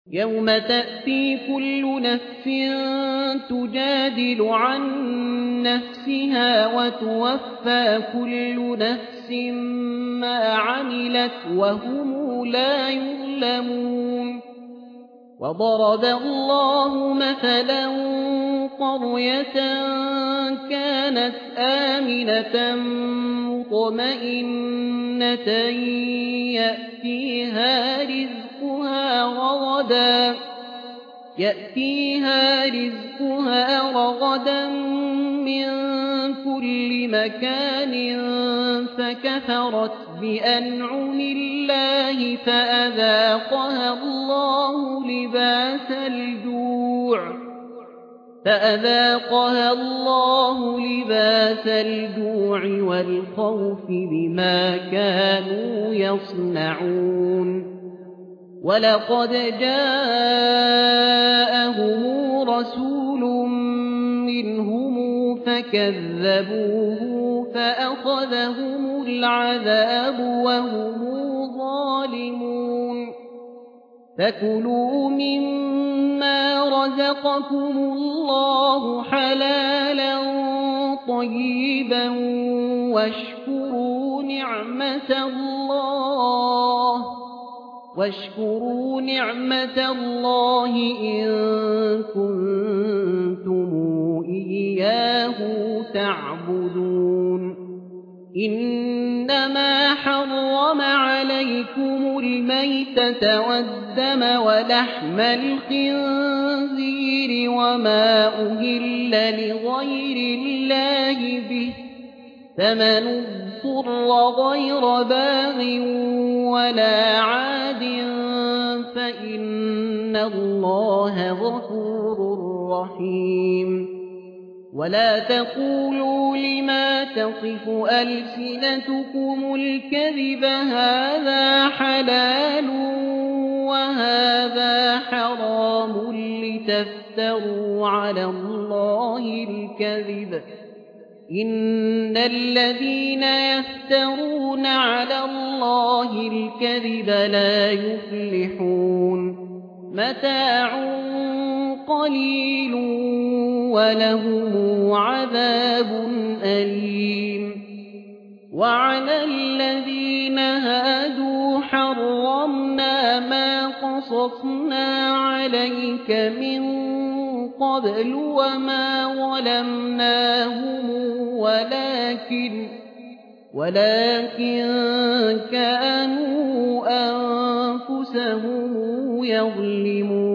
يوم تأتي كل نفس تجادل عن نفسها وتوفى كل نفس ما عملت وهم لا يظلمون وضرب الله مثلا قرية كانت آمنة مطمئنة يأتيها رزقها رغدا من كل مكان فكفرت بأنعم الله فأذاقها الله لباس الجوع والخوف بما كانوا يصنعون ولقد جاءهم رسول منهم فكذبوه فأخذهم العذاب وهم ظالمون فكلوا مما رزقكم الله حلالا طيبا واشكروا نعمة الله إن كنتم إياه تعبدون إنما حرم عليكم الميتة والدم ولحم الخنزير وما أهل لغير الله به فمن اضطر غير باغ ولا عاد فإن الله غفور رحيم ولا تقولوا لما تصف ألسنتكم الكذب هذا حلال وهذا حرام لتفتروا على الله الكذب إن الذين يفترون على الله الكذب لا يفلحون متاع قليل ولهم عذاب أليم وعلى الذين هادوا حرمنا ما قصصنا عليك من قبل وما ظلمناهم ولكن كانوا أنفسهم يظلمون